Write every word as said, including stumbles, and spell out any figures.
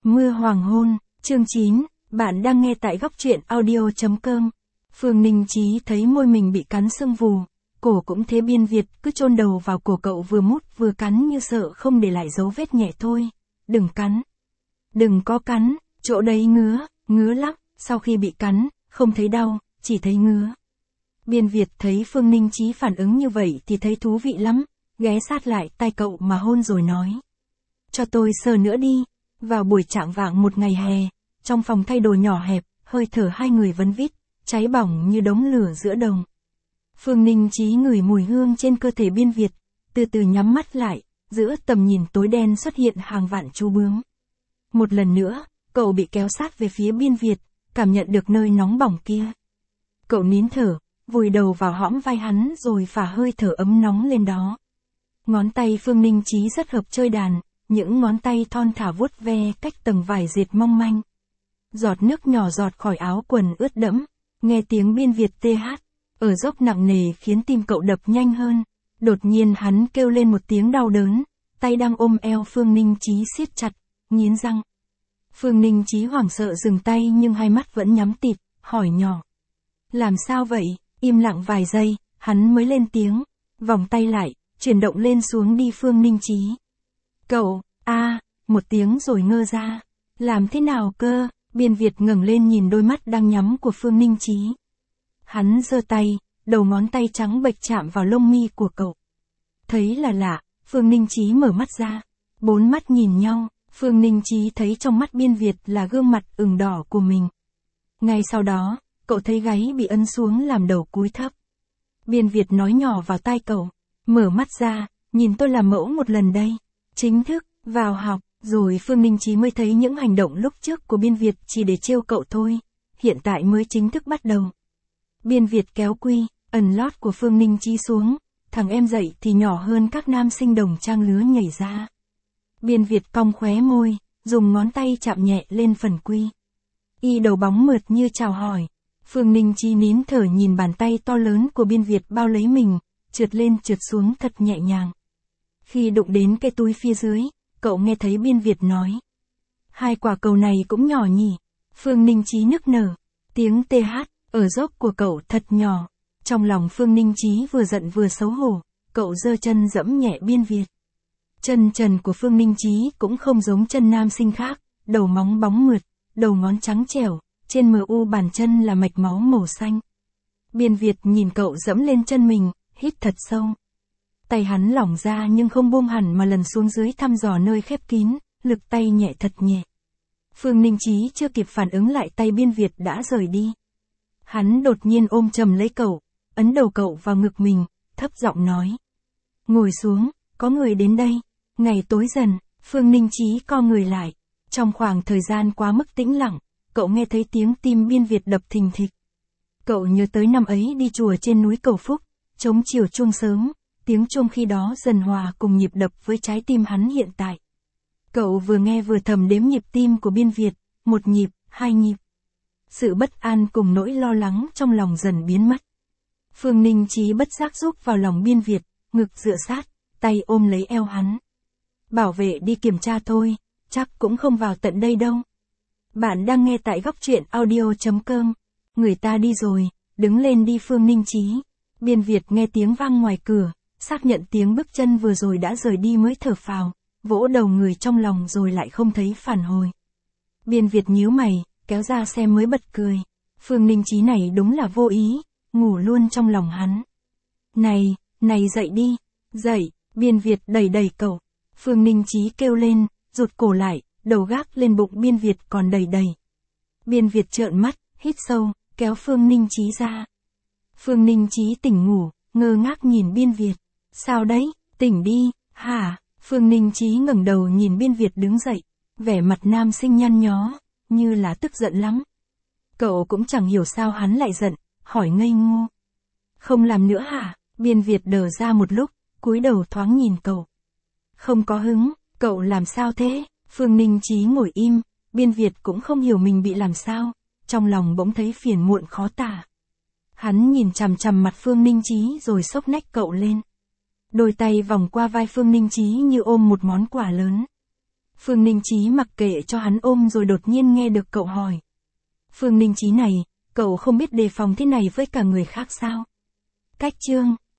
Mưa hoàng hôn, chương chín, bạn đang nghe tại góc truyện audio chấm com. Phương Ninh Chí thấy môi mình bị cắn sưng vù, cổ cũng thế. Biên Việt cứ chôn đầu vào cổ cậu, vừa mút vừa cắn như sợ không để lại dấu vết. Nhẹ thôi, đừng cắn. Đừng có cắn, chỗ đấy ngứa, ngứa lắm. Sau khi bị cắn, không thấy đau, chỉ thấy ngứa. Biên Việt thấy Phương Ninh Chí phản ứng như vậy thì thấy thú vị lắm, ghé sát lại tai cậu mà hôn rồi nói. Cho tôi sờ nữa đi. Vào buổi chạng vạng một ngày hè, trong phòng thay đồ nhỏ hẹp, hơi thở hai người vấn vít, cháy bỏng như đống lửa giữa đồng. Phương Ninh Chí ngửi mùi hương trên cơ thể Biên Việt, từ từ nhắm mắt lại, giữa tầm nhìn tối đen xuất hiện hàng vạn chú bướm. Một lần nữa, cậu bị kéo sát về phía Biên Việt, cảm nhận được nơi nóng bỏng kia. Cậu nín thở, vùi đầu vào hõm vai hắn rồi phả hơi thở ấm nóng lên đó. Ngón tay Phương Ninh Chí rất hợp chơi đàn. Những ngón tay thon thả vuốt ve cách tầng vải dệt mong manh. Giọt nước nhỏ giọt khỏi áo quần ướt đẫm, nghe tiếng Biên Việt tê hát, ở dốc nặng nề khiến tim cậu đập nhanh hơn. Đột nhiên hắn kêu lên một tiếng đau đớn, tay đang ôm eo Phương Ninh Chí siết chặt, nghiến răng. Phương Ninh Chí hoảng sợ dừng tay nhưng hai mắt vẫn nhắm tịt, hỏi nhỏ. Làm sao vậy? Im lặng vài giây, hắn mới lên tiếng, vòng tay lại, chuyển động lên xuống đi Phương Ninh Chí. Cậu, a à, một tiếng rồi ngơ ra. Làm thế nào cơ? Biên Việt ngẩng lên nhìn đôi mắt đang nhắm của Phương Ninh Chí. Hắn giơ tay, đầu ngón tay trắng bệch chạm vào lông mi của cậu. Thấy là lạ, Phương Ninh Chí mở mắt ra. Bốn mắt nhìn nhau, Phương Ninh Chí thấy trong mắt Biên Việt là gương mặt ửng đỏ của mình. Ngay sau đó, cậu thấy gáy bị ấn xuống làm đầu cúi thấp. Biên Việt nói nhỏ vào tai cậu. Mở mắt ra, nhìn tôi làm mẫu một lần đây. Chính thức, vào học, rồi Phương Ninh Chí mới thấy những hành động lúc trước của Biên Việt chỉ để trêu cậu thôi, hiện tại mới chính thức bắt đầu. Biên Việt kéo quy, ẩn lót của Phương Ninh Chí xuống, thằng em dậy thì nhỏ hơn các nam sinh đồng trang lứa nhảy ra. Biên Việt cong khóe môi, dùng ngón tay chạm nhẹ lên phần quy. Y đầu bóng mượt như chào hỏi. Phương Ninh Chí nín thở nhìn bàn tay to lớn của Biên Việt bao lấy mình, trượt lên trượt xuống thật nhẹ nhàng. Khi đụng đến cái túi phía dưới, cậu nghe thấy Biên Việt nói. Hai quả cầu này cũng nhỏ nhỉ. Phương Ninh Chí nức nở. Tiếng tê hát, ở dốc của cậu thật nhỏ. Trong lòng Phương Ninh Chí vừa giận vừa xấu hổ, cậu giơ chân dẫm nhẹ Biên Việt. Chân trần của Phương Ninh Chí cũng không giống chân nam sinh khác, đầu móng bóng mượt, đầu ngón trắng trẻo, trên mờ u bàn chân là mạch máu màu xanh. Biên Việt nhìn cậu dẫm lên chân mình, hít thật sâu. Tay hắn lỏng ra nhưng không buông hẳn mà lần xuống dưới thăm dò nơi khép kín, lực tay nhẹ thật nhẹ. Phương Ninh Chí chưa kịp phản ứng lại tay Biên Việt đã rời đi. Hắn đột nhiên ôm chầm lấy cậu, ấn đầu cậu vào ngực mình, thấp giọng nói. Ngồi xuống, có người đến đây. Ngày tối dần, Phương Ninh Chí co người lại. Trong khoảng thời gian quá mức tĩnh lặng, cậu nghe thấy tiếng tim Biên Việt đập thình thịch. Cậu nhớ tới năm ấy đi chùa trên núi Cầu Phúc, trống chiều chuông sớm. Tiếng chuông khi đó dần hòa cùng nhịp đập với trái tim hắn hiện tại. Cậu vừa nghe vừa thầm đếm nhịp tim của Biên Việt, một nhịp, hai nhịp. Sự bất an cùng nỗi lo lắng trong lòng dần biến mất. Phương Ninh Chí bất giác rúc vào lòng Biên Việt, ngực dựa sát, tay ôm lấy eo hắn. Bảo vệ đi kiểm tra thôi, chắc cũng không vào tận đây đâu. Bạn đang nghe tại góc truyện audio chấm com. Người ta đi rồi, đứng lên đi Phương Ninh Chí. Biên Việt nghe tiếng vang ngoài cửa. Xác nhận tiếng bước chân vừa rồi đã rời đi mới thở phào, vỗ đầu người trong lòng rồi lại không thấy phản hồi. Biên Việt nhíu mày, kéo ra xem mới bật cười. Phương Ninh Chí này đúng là vô ý, ngủ luôn trong lòng hắn. Này, này dậy đi, dậy, Biên Việt đẩy đẩy cậu. Phương Ninh Chí kêu lên, rụt cổ lại, đầu gác lên bụng Biên Việt còn đầy đầy. Biên Việt trợn mắt, hít sâu, kéo Phương Ninh Chí ra. Phương Ninh Chí tỉnh ngủ, ngơ ngác nhìn Biên Việt. Sao đấy, tỉnh đi, hả? Phương Ninh Chí ngẩng đầu nhìn Biên Việt đứng dậy, vẻ mặt nam sinh nhăn nhó, như là tức giận lắm. Cậu cũng chẳng hiểu sao hắn lại giận, hỏi ngây ngô. Không làm nữa hả? Biên Việt đờ ra một lúc, cúi đầu thoáng nhìn cậu. Không có hứng, cậu làm sao thế? Phương Ninh Chí ngồi im, Biên Việt cũng không hiểu mình bị làm sao, trong lòng bỗng thấy phiền muộn khó tả. Hắn nhìn chằm chằm mặt Phương Ninh Chí rồi xốc nách cậu lên. Đôi tay vòng qua vai Phương Ninh Chí như ôm một món quà lớn. Phương Ninh Chí mặc kệ cho hắn ôm rồi đột nhiên nghe được cậu hỏi. Phương Ninh Chí này, cậu không biết đề phòng thế này với cả người khác sao? Cách chương